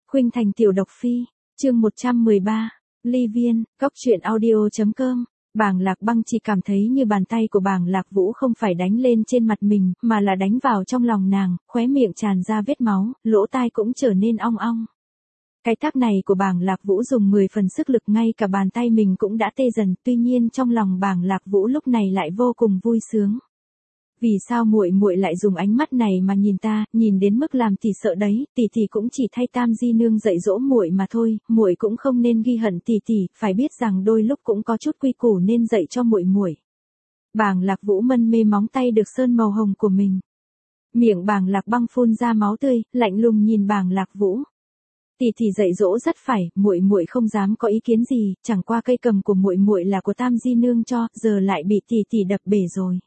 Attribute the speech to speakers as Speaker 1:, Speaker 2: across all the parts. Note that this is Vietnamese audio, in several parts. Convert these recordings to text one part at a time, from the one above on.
Speaker 1: Khuynh Thành tiểu độc phi, chương 113, Ly Viên, Góc truyện audio.com. Bàng Lạc Băng chỉ cảm thấy như bàn tay của Bàng Lạc Vũ không phải đánh lên trên mặt mình, mà là đánh vào trong lòng nàng, khóe miệng tràn ra vết máu, lỗ tai cũng trở nên ong ong. Cái tát này của Bàng Lạc Vũ dùng 10 phần sức lực, ngay cả bàn tay mình cũng đã tê dần, tuy nhiên trong lòng Bàng Lạc Vũ lúc này lại vô cùng vui sướng. Vì sao muội muội lại dùng ánh mắt này mà nhìn ta, nhìn đến mức làm tỷ sợ đấy, tỷ tỷ cũng chỉ thay Tam Di nương dạy dỗ muội mà thôi, muội cũng không nên ghi hận tỷ tỷ, phải biết rằng đôi lúc cũng có chút quy củ nên dạy cho muội muội. Bàng Lạc Vũ mân mê móng tay được sơn màu hồng của mình. Miệng Bàng Lạc Băng phun ra máu tươi, lạnh lùng nhìn Bàng Lạc Vũ. Tỷ tỷ dạy dỗ rất phải, muội muội không dám có ý kiến gì, chẳng qua cây cầm của muội muội là của Tam Di nương cho, giờ lại bị tỷ tỷ đập bể rồi.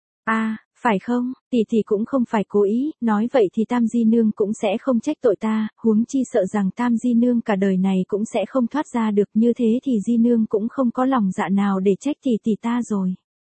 Speaker 1: Phải không, tỷ tỷ cũng không phải cố ý, nói vậy thì Tam Di nương cũng sẽ không trách tội ta, huống chi sợ rằng Tam Di nương cả đời này cũng sẽ không thoát ra được, như thế thì Di nương cũng không có lòng dạ nào để trách tỷ tỷ ta rồi.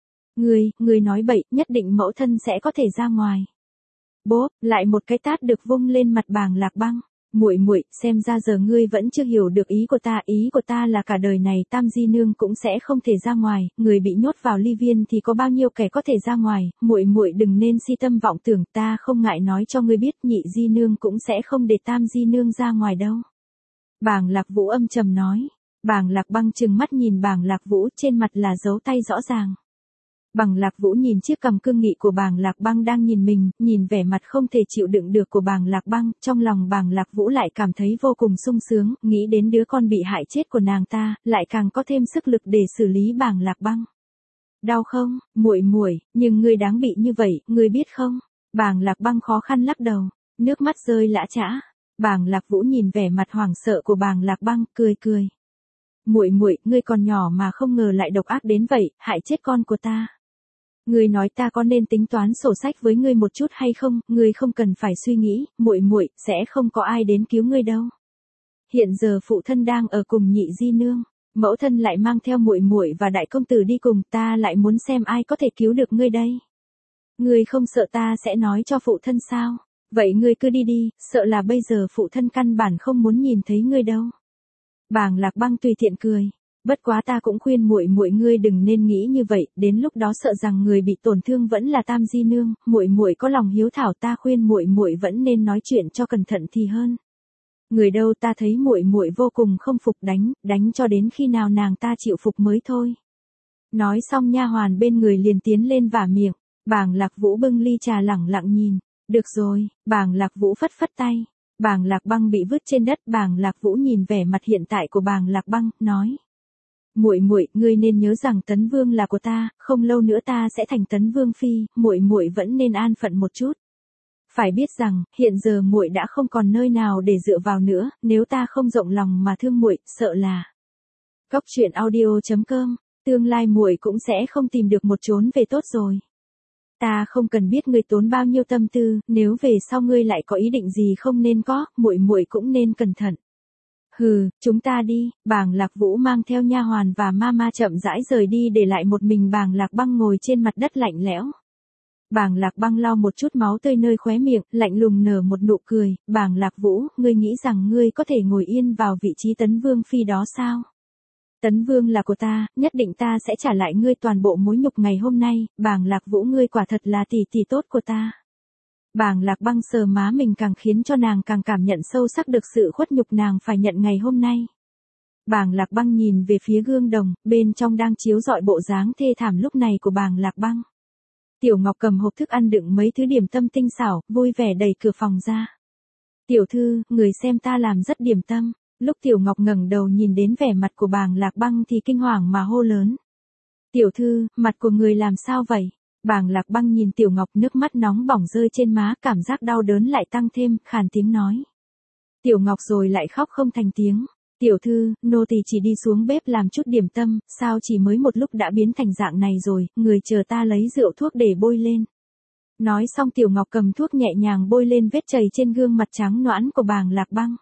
Speaker 1: Ngươi nói bậy, nhất định mẫu thân sẽ có thể ra ngoài. Bốp, lại một cái tát được vung lên mặt Bàng Lạc Băng. Muội, xem ra giờ ngươi vẫn chưa hiểu được ý của ta là cả đời này Tam Di nương cũng sẽ không thể ra ngoài, người bị nhốt vào Ly Viên thì có bao nhiêu kẻ có thể ra ngoài, muội đừng nên si tâm vọng tưởng, ta không ngại nói cho ngươi biết, Nhị Di nương cũng sẽ không để Tam Di nương ra ngoài đâu. Bàng Lạc Vũ âm trầm nói. Bàng Lạc Băng trừng mắt nhìn Bàng Lạc Vũ, trên mặt là dấu tay rõ ràng. Bàng Lạc Vũ nhìn chiếc cằm cương nghị của Bàng Lạc Băng đang nhìn mình, nhìn vẻ mặt không thể chịu đựng được của Bàng Lạc Băng, trong lòng Bàng Lạc Vũ lại cảm thấy vô cùng sung sướng, nghĩ đến đứa con bị hại chết của nàng ta, lại càng có thêm sức lực để xử lý Bàng Lạc Băng. Đau không, muội, nhưng ngươi đáng bị như vậy, ngươi biết không? Bàng Lạc Băng khó khăn lắc đầu, nước mắt rơi lã chã. Bàng Lạc Vũ nhìn vẻ mặt hoảng sợ của Bàng Lạc Băng, cười. Muội, ngươi còn nhỏ mà không ngờ lại độc ác đến vậy, hại chết con của ta. Ngươi nói ta có nên tính toán sổ sách với ngươi một chút hay không, ngươi không cần phải suy nghĩ, muội, sẽ không có ai đến cứu ngươi đâu. Hiện giờ phụ thân đang ở cùng Nhị Di nương, mẫu thân lại mang theo muội và đại công tử đi cùng, ta lại muốn xem ai có thể cứu được ngươi đây. Ngươi không sợ ta sẽ nói cho phụ thân sao? Vậy ngươi cứ đi, sợ là bây giờ phụ thân căn bản không muốn nhìn thấy ngươi đâu. Bàng Lạc Băng tùy tiện cười. Bất quá ta cũng khuyên muội ngươi đừng nên nghĩ như vậy, đến lúc đó sợ rằng người bị tổn thương vẫn là Tam Di nương, muội có lòng hiếu thảo, ta khuyên muội vẫn nên nói chuyện cho cẩn thận thì hơn. Người đâu, ta thấy muội vô cùng không phục, đánh cho đến khi nào nàng ta chịu phục mới thôi. Nói xong nha hoàn bên người liền tiến lên vả miệng. Bàng Lạc Vũ bưng ly trà lẳng lặng nhìn. Được rồi, Bàng Lạc Vũ phất tay. Bàng Lạc Băng bị vứt trên đất, Bàng Lạc Vũ nhìn vẻ mặt hiện tại của Bàng Lạc Băng, nói. Muội, ngươi nên nhớ rằng Tấn Vương là của ta, không lâu nữa ta sẽ thành Tấn Vương phi, muội vẫn nên an phận một chút. Phải biết rằng, hiện giờ muội đã không còn nơi nào để dựa vào nữa, nếu ta không rộng lòng mà thương muội, sợ là. Góc truyện audio.com, tương lai muội cũng sẽ không tìm được một chốn về tốt rồi. Ta không cần biết ngươi tốn bao nhiêu tâm tư, nếu về sau ngươi lại có ý định gì không nên có, muội cũng nên cẩn thận. Chúng ta đi. Bàng Lạc Vũ mang theo nha hoàn và mama chậm rãi rời đi, để lại một mình Bàng Lạc Băng ngồi trên mặt đất lạnh lẽo. Bàng Lạc Băng lau một chút máu tươi nơi khóe miệng, lạnh lùng nở một nụ cười. Bàng Lạc Vũ, ngươi nghĩ rằng ngươi có thể ngồi yên vào vị trí Tấn Vương phi đó sao? Tấn Vương là của ta, nhất định ta sẽ trả lại ngươi toàn bộ mối nhục ngày hôm nay. Bàng Lạc Vũ, ngươi quả thật là tỷ tốt của ta. Bàng Lạc Băng sờ má mình càng khiến cho nàng càng cảm nhận sâu sắc được sự khuất nhục nàng phải nhận ngày hôm nay. Bàng Lạc Băng nhìn về phía gương đồng, bên trong đang chiếu rọi bộ dáng thê thảm lúc này của Bàng Lạc Băng. Tiểu Ngọc cầm hộp thức ăn đựng mấy thứ điểm tâm tinh xảo, vui vẻ đẩy cửa phòng ra. Tiểu thư, người xem ta làm rất điểm tâm. Lúc Tiểu Ngọc ngẩng đầu nhìn đến vẻ mặt của Bàng Lạc Băng thì kinh hoàng mà hô lớn. Tiểu thư, mặt của người làm sao vậy? Bàng Lạc Băng nhìn Tiểu Ngọc, nước mắt nóng bỏng rơi trên má, cảm giác đau đớn lại tăng thêm, khàn tiếng nói. Tiểu Ngọc rồi lại khóc không thành tiếng. Tiểu thư, nô tỳ chỉ đi xuống bếp làm chút điểm tâm, sao chỉ mới một lúc đã biến thành dạng này rồi, người chờ ta lấy rượu thuốc để bôi lên. Nói xong Tiểu Ngọc cầm thuốc nhẹ nhàng bôi lên vết chảy trên gương mặt trắng nõn của Bàng Lạc Băng.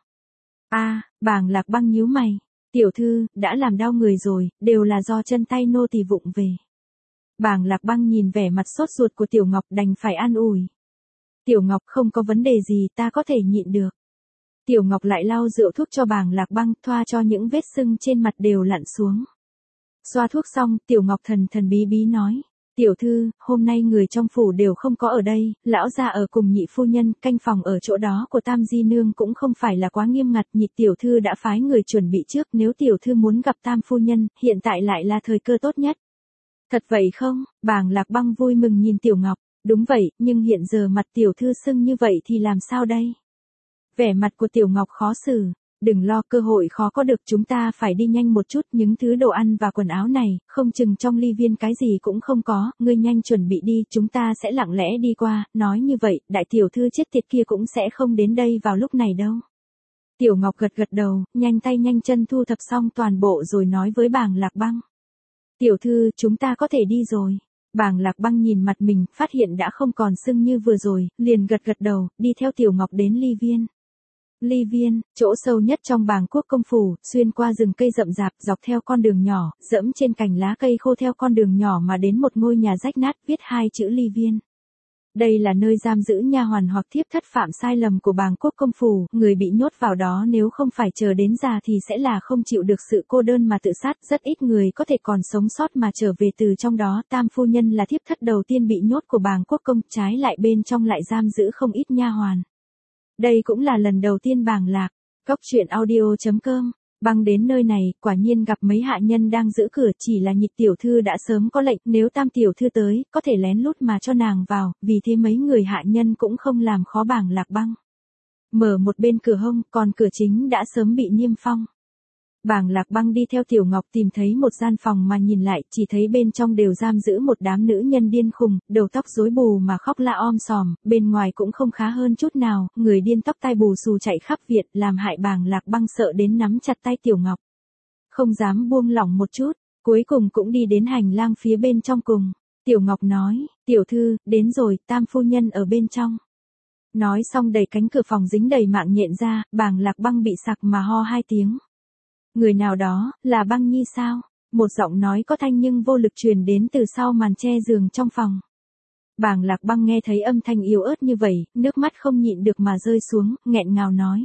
Speaker 1: Bàng Lạc Băng nhíu mày. Tiểu thư, đã làm đau người rồi, đều là do chân tay nô tỳ vụng về. Bàng Lạc Băng nhìn vẻ mặt sốt ruột của Tiểu Ngọc đành phải an ủi. Tiểu Ngọc, không có vấn đề gì, ta có thể nhịn được. Tiểu Ngọc lại lau rượu thuốc cho Bàng Lạc Băng, thoa cho những vết sưng trên mặt đều lặn xuống. Xoa thuốc xong, Tiểu Ngọc thần thần bí bí nói. Tiểu thư, hôm nay người trong phủ đều không có ở đây, lão gia ở cùng nhị phu nhân, canh phòng ở chỗ đó của Tam Di Nương cũng không phải là quá nghiêm ngặt, nhị tiểu thư đã phái người chuẩn bị trước, nếu tiểu thư muốn gặp Tam phu nhân, hiện tại lại là thời cơ tốt nhất. Thật vậy không? Bàng Lạc Băng vui mừng nhìn Tiểu Ngọc, đúng vậy, nhưng hiện giờ mặt tiểu thư sưng như vậy thì làm sao đây? Vẻ mặt của Tiểu Ngọc khó xử. Đừng lo, cơ hội khó có được, chúng ta phải đi nhanh một chút, những thứ đồ ăn và quần áo này, không chừng trong ly viên cái gì cũng không có, ngươi nhanh chuẩn bị đi, chúng ta sẽ lặng lẽ đi qua, nói như vậy, đại tiểu thư chết tiệt kia cũng sẽ không đến đây vào lúc này đâu. Tiểu Ngọc gật gật đầu, nhanh tay nhanh chân thu thập xong toàn bộ rồi nói với Bàng Lạc Băng. Tiểu thư, chúng ta có thể đi rồi. Bàng Lạc Băng nhìn mặt mình, phát hiện đã không còn sưng như vừa rồi, liền gật gật đầu, đi theo Tiểu Ngọc đến ly viên. Ly viên, chỗ sâu nhất trong Bàng Quốc công phủ, xuyên qua rừng cây rậm rạp, dọc theo con đường nhỏ, dẫm trên cành lá cây khô theo con đường nhỏ mà đến một ngôi nhà rách nát viết 2 chữ Ly viên. Đây là nơi giam giữ nha hoàn hoặc thiếp thất phạm sai lầm của Bàng Quốc công phủ, người bị nhốt vào đó nếu không phải chờ đến già thì sẽ là không chịu được sự cô đơn mà tự sát, rất ít người có thể còn sống sót mà trở về từ trong đó. Tam phu nhân là thiếp thất đầu tiên bị nhốt của Bàng Quốc công, trái lại bên trong lại giam giữ không ít nha hoàn. Đây cũng là lần đầu tiên Bàng Lạc, Cóc Truyện Audio.com, Băng đến nơi này, quả nhiên gặp mấy hạ nhân đang giữ cửa, chỉ là Nhị tiểu thư đã sớm có lệnh, nếu Tam tiểu thư tới, có thể lén lút mà cho nàng vào, vì thế mấy người hạ nhân cũng không làm khó Bàng Lạc Băng. Mở một bên cửa hông, còn cửa chính đã sớm bị niêm phong. Bàng Lạc Băng đi theo Tiểu Ngọc tìm thấy một gian phòng mà nhìn lại, chỉ thấy bên trong đều giam giữ một đám nữ nhân điên khùng, đầu tóc rối bù mà khóc la om sòm, bên ngoài cũng không khá hơn chút nào, người điên tóc tai bù xù chạy khắp viện, làm hại Bàng Lạc Băng sợ đến nắm chặt tay Tiểu Ngọc. Không dám buông lỏng một chút, cuối cùng cũng đi đến hành lang phía bên trong cùng. Tiểu Ngọc nói, tiểu thư, đến rồi, Tam phu nhân ở bên trong. Nói xong đẩy cánh cửa phòng dính đầy mạng nhện ra, Bàng Lạc Băng bị sặc mà ho 2 tiếng. Người nào đó, là Băng Nhi sao? Một giọng nói có thanh nhưng vô lực truyền đến từ sau màn che giường trong phòng. Bàng Lạc Băng nghe thấy âm thanh yếu ớt như vậy, nước mắt không nhịn được mà rơi xuống, nghẹn ngào nói.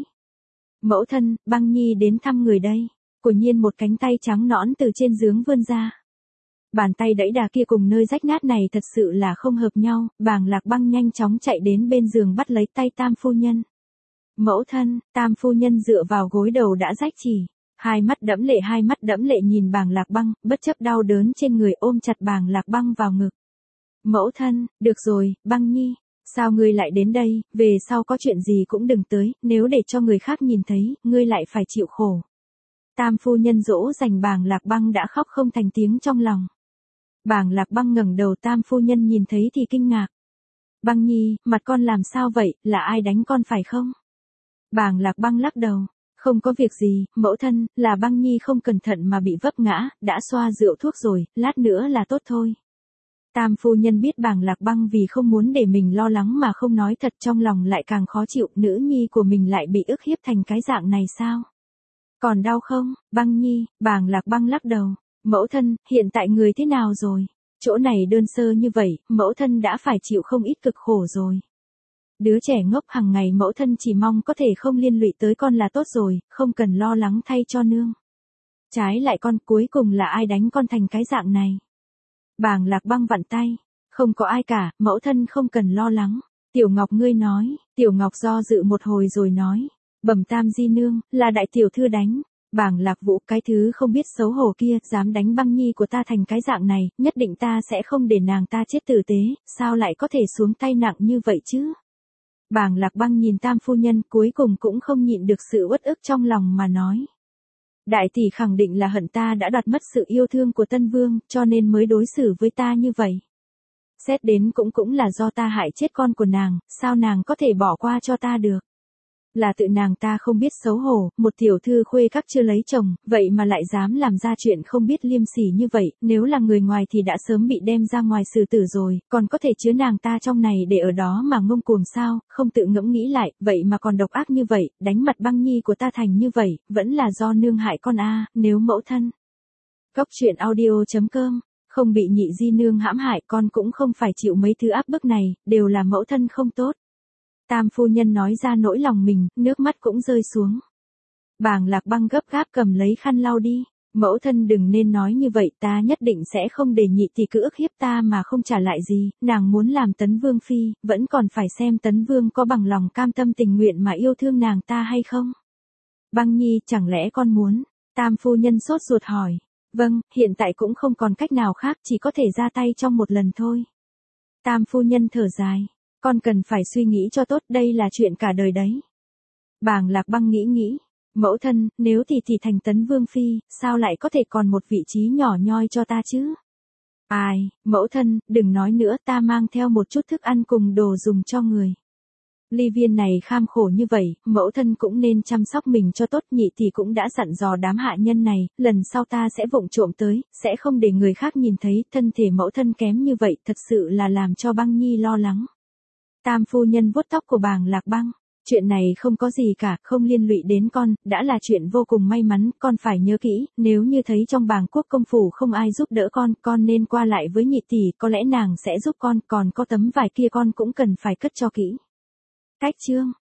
Speaker 1: Mẫu thân, Băng Nhi đến thăm người đây. Quả nhiên một cánh tay trắng nõn từ trên giường vươn ra. Bàn tay đẫy đà kia cùng nơi rách nát này thật sự là không hợp nhau, Bàng Lạc Băng nhanh chóng chạy đến bên giường bắt lấy tay Tam phu nhân. Mẫu thân, Tam phu nhân dựa vào gối đầu đã rách chỉ. Hai mắt đẫm lệ nhìn Bàng Lạc Băng, bất chấp đau đớn trên người ôm chặt Bàng Lạc Băng vào ngực. Mẫu thân, được rồi, Băng Nhi, sao ngươi lại đến đây, về sau có chuyện gì cũng đừng tới, nếu để cho người khác nhìn thấy, ngươi lại phải chịu khổ. Tam phu nhân dỗ dành Bàng Lạc Băng đã khóc không thành tiếng trong lòng. Bàng Lạc Băng ngẩng đầu, Tam phu nhân nhìn thấy thì kinh ngạc. Băng Nhi, mặt con làm sao vậy, là ai đánh con phải không? Bàng Lạc Băng lắc đầu. Không có việc gì, mẫu thân, là Băng Nhi không cẩn thận mà bị vấp ngã, đã xoa rượu thuốc rồi, lát nữa là tốt thôi. Tam phu nhân biết Bàng Lạc Băng vì không muốn để mình lo lắng mà không nói thật, trong lòng lại càng khó chịu, nữ nhi của mình lại bị ức hiếp thành cái dạng này sao? Còn đau không, Băng Nhi? Bàng Lạc Băng lắc đầu. Mẫu thân, hiện tại người thế nào rồi? Chỗ này đơn sơ như vậy, mẫu thân đã phải chịu không ít cực khổ rồi. Đứa trẻ ngốc hàng ngày mẫu thân chỉ mong có thể không liên lụy tới con là tốt rồi, không cần lo lắng thay cho nương. Trái lại con, cuối cùng là ai đánh con thành cái dạng này? Bàng Lạc Băng vặn tay. Không có ai cả, mẫu thân không cần lo lắng. Tiểu Ngọc ngươi nói, Tiểu Ngọc do dự một hồi rồi nói. Bẩm Tam di nương, là đại tiểu thư đánh. Bàng Lạc Vũ, cái thứ không biết xấu hổ kia, dám đánh Băng Nhi của ta thành cái dạng này, nhất định ta sẽ không để nàng ta chết tử tế, sao lại có thể xuống tay nặng như vậy chứ? Bàng Lạc Băng nhìn Tam phu nhân, cuối cùng cũng không nhịn được sự uất ức trong lòng mà nói. Đại tỷ khẳng định là hận ta đã đoạt mất sự yêu thương của Tân Vương, cho nên mới đối xử với ta như vậy. Xét đến cũng là do ta hại chết con của nàng, sao nàng có thể bỏ qua cho ta được? Là tự nàng ta không biết xấu hổ, một tiểu thư khuê các chưa lấy chồng, vậy mà lại dám làm ra chuyện không biết liêm sỉ như vậy, nếu là người ngoài thì đã sớm bị đem ra ngoài xử tử rồi, còn có thể chứa nàng ta trong này để ở đó mà ngông cuồng sao, không tự ngẫm nghĩ lại, vậy mà còn độc ác như vậy, đánh mặt Băng Nhi của ta thành như vậy, vẫn là do nương hại con a, nếu mẫu thân. Cóc Truyện Audio.com, không bị nhị di nương hãm hại, con cũng không phải chịu mấy thứ áp bức này, đều là mẫu thân không tốt. Tam phu nhân nói ra nỗi lòng mình, nước mắt cũng rơi xuống. Bàng Lạc Băng gấp gáp cầm lấy khăn lau đi. Mẫu thân đừng nên nói như vậy, ta nhất định sẽ không để nhị tỷ cứ ức hiếp ta mà không trả lại gì, nàng muốn làm Tấn Vương phi, vẫn còn phải xem Tấn Vương có bằng lòng cam tâm tình nguyện mà yêu thương nàng ta hay không. Băng Nhi, chẳng lẽ con muốn? Tam phu nhân sốt ruột hỏi. Vâng, hiện tại cũng không còn cách nào khác, chỉ có thể ra tay trong một lần thôi. Tam phu nhân thở dài. Con cần phải suy nghĩ cho tốt, đây là chuyện cả đời đấy. Bàng Lạc Băng nghĩ. Mẫu thân, nếu tỷ tỷ thành Tấn Vương phi, sao lại có thể còn một vị trí nhỏ nhoi cho ta chứ? Ai, mẫu thân, đừng nói nữa, ta mang theo một chút thức ăn cùng đồ dùng cho người. Ly Viên này kham khổ như vậy, mẫu thân cũng nên chăm sóc mình cho tốt, nhị tỷ cũng đã dặn dò đám hạ nhân này, lần sau ta sẽ vụng trộm tới, sẽ không để người khác nhìn thấy, thân thể mẫu thân kém như vậy, thật sự là làm cho Băng Nhi lo lắng. Tam phu nhân vuốt tóc của Bàng Lạc Băng. Chuyện này không có gì cả, không liên lụy đến con, đã là chuyện vô cùng may mắn, con phải nhớ kỹ, nếu như thấy trong Bàng Quốc công phủ không ai giúp đỡ con nên qua lại với nhị tỷ, có lẽ nàng sẽ giúp con, còn có tấm vải kia con cũng cần phải cất cho kỹ. Cách chương